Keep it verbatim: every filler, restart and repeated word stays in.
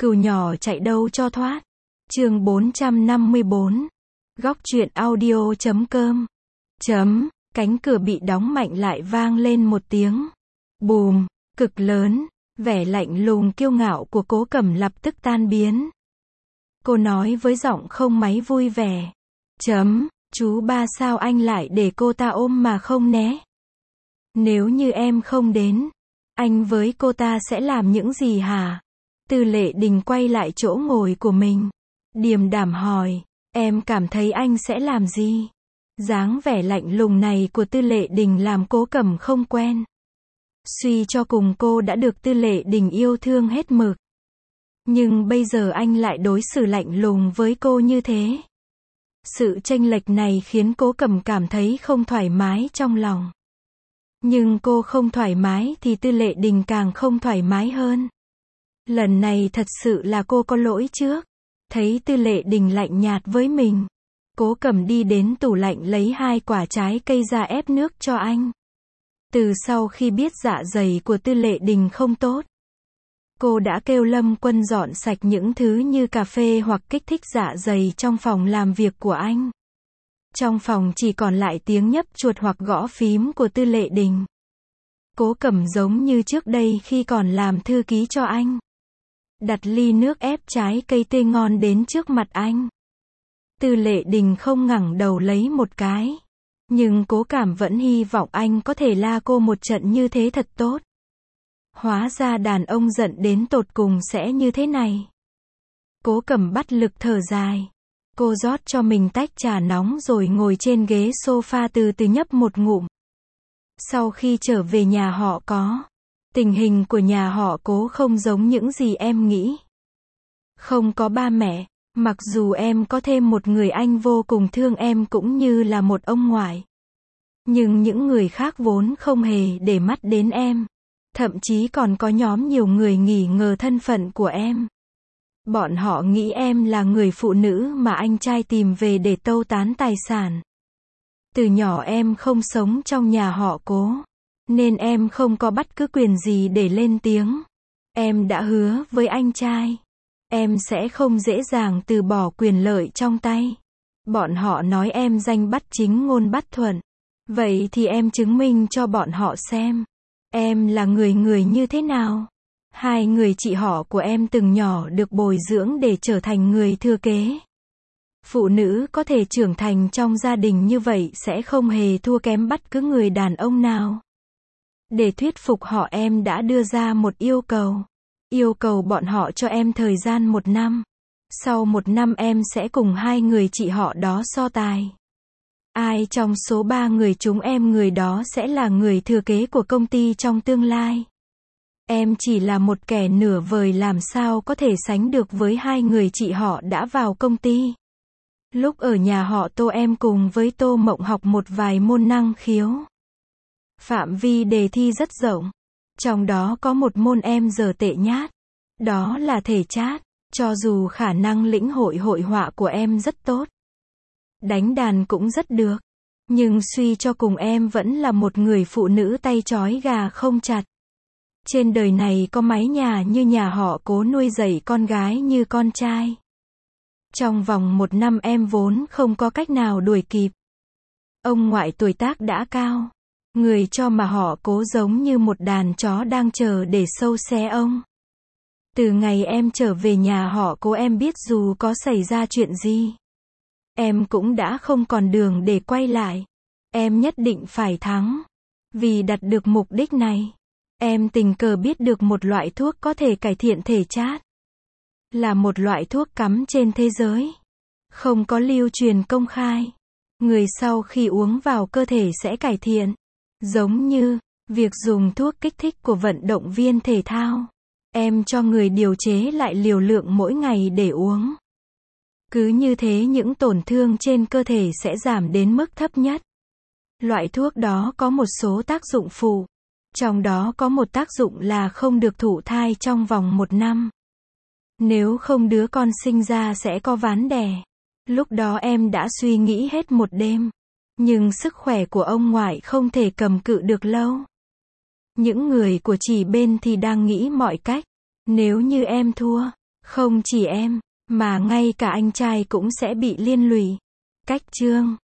Cừu nhỏ chạy đâu cho thoát. Chương bốn trăm năm mươi bốn. Góc truyện audio chấm com. Chấm, cánh cửa bị đóng mạnh lại vang lên một tiếng. Bùm, cực lớn, vẻ lạnh lùng kiêu ngạo của Cố Cẩm lập tức tan biến. Cô nói với giọng không mấy vui vẻ. Chấm, chú ba sao anh lại để cô ta ôm mà không né? Nếu như em không đến, anh với cô ta sẽ làm những gì hả? Tư Lệ Đình quay lại chỗ ngồi của mình. Điềm đạm hỏi, em cảm thấy anh sẽ làm gì? Dáng vẻ lạnh lùng này của Tư Lệ Đình làm Cố Cẩm không quen. Suy cho cùng cô đã được Tư Lệ Đình yêu thương hết mực. Nhưng bây giờ anh lại đối xử lạnh lùng với cô như thế. Sự chênh lệch này khiến Cố Cẩm cảm thấy không thoải mái trong lòng. Nhưng cô không thoải mái thì Tư Lệ Đình càng không thoải mái hơn. Lần này thật sự là cô có lỗi trước. Thấy Tư Lệ Đình lạnh nhạt với mình, Cố Cẩm đi đến tủ lạnh lấy hai quả trái cây ra ép nước cho anh. Từ sau khi biết dạ dày của Tư Lệ Đình không tốt, cô đã kêu Lâm Quân dọn sạch những thứ như cà phê hoặc kích thích dạ dày trong phòng làm việc của anh. Trong phòng chỉ còn lại tiếng nhấp chuột hoặc gõ phím của Tư Lệ Đình. Cố Cẩm giống như trước đây khi còn làm thư ký cho anh. Đặt ly nước ép trái cây tươi ngon đến trước mặt anh. Tư Lệ Đình không ngẩng đầu lấy một cái. Nhưng Cố Cảm vẫn hy vọng anh có thể la cô một trận như thế thật tốt. Hóa ra đàn ông giận đến tột cùng sẽ như thế này. Cố Cẩm bắt lực thở dài. Cô rót cho mình tách trà nóng rồi ngồi trên ghế sofa từ từ nhấp một ngụm. Sau khi trở về nhà họ Có, tình hình của nhà họ Cố không giống những gì em nghĩ. Không có ba mẹ, mặc dù em có thêm một người anh vô cùng thương em cũng như là một ông ngoại. Nhưng những người khác vốn không hề để mắt đến em. Thậm chí còn có nhóm nhiều người nghi ngờ thân phận của em. Bọn họ nghĩ em là người phụ nữ mà anh trai tìm về để tâu tán tài sản. Từ nhỏ em không sống trong nhà họ Cố, nên em không có bất cứ quyền gì để lên tiếng. Em đã hứa với anh trai, em sẽ không dễ dàng từ bỏ quyền lợi trong tay. Bọn họ nói em danh bất chính ngôn bất thuận. Vậy thì em chứng minh cho bọn họ xem, em là người người như thế nào. Hai người chị họ của em từng nhỏ được bồi dưỡng để trở thành người thừa kế. Phụ nữ có thể trưởng thành trong gia đình như vậy sẽ không hề thua kém bất cứ người đàn ông nào. Để thuyết phục họ em đã đưa ra một yêu cầu. Yêu cầu bọn họ cho em thời gian một năm. Sau một năm em sẽ cùng hai người chị họ đó so tài. Ai trong số ba người chúng em người đó sẽ là người thừa kế của công ty trong tương lai. Em chỉ là một kẻ nửa vời làm sao có thể sánh được với hai người chị họ đã vào công ty. Lúc ở nhà họ Tô em cùng với Tô Mộng học một vài môn năng khiếu. Phạm vi đề thi rất rộng. Trong đó có một môn em dở tệ nhát. Đó là thể chát. Cho dù khả năng lĩnh hội hội họa của em rất tốt, đánh đàn cũng rất được, nhưng suy cho cùng em vẫn là một người phụ nữ tay trói gà không chặt. Trên đời này có mấy nhà như nhà họ Cố nuôi dạy con gái như con trai. Trong vòng một năm em vốn không có cách nào đuổi kịp. Ông ngoại tuổi tác đã cao. Người cho mà họ Cố giống như một đàn chó đang chờ để sâu xé ông. Từ ngày em trở về nhà họ Cố em biết dù có xảy ra chuyện gì, em cũng đã không còn đường để quay lại. Em nhất định phải thắng. Vì đạt được mục đích này, em tình cờ biết được một loại thuốc có thể cải thiện thể chát. Là một loại thuốc cấm trên thế giới. Không có lưu truyền công khai. Người sau khi uống vào cơ thể sẽ cải thiện. Giống như việc dùng thuốc kích thích của vận động viên thể thao. Em cho người điều chế lại liều lượng mỗi ngày để uống. Cứ như thế những tổn thương trên cơ thể sẽ giảm đến mức thấp nhất. Loại thuốc đó có một số tác dụng phụ. Trong đó có một tác dụng là không được thụ thai trong vòng một năm. Nếu không đứa con sinh ra sẽ có ván đẻ. Lúc đó em đã suy nghĩ hết một đêm. Nhưng sức khỏe của ông ngoại không thể cầm cự được lâu. Những người của chỉ bên thì đang nghĩ mọi cách. Nếu như em thua, Không chỉ em, mà ngay cả anh trai cũng sẽ bị liên lụy. Cách chương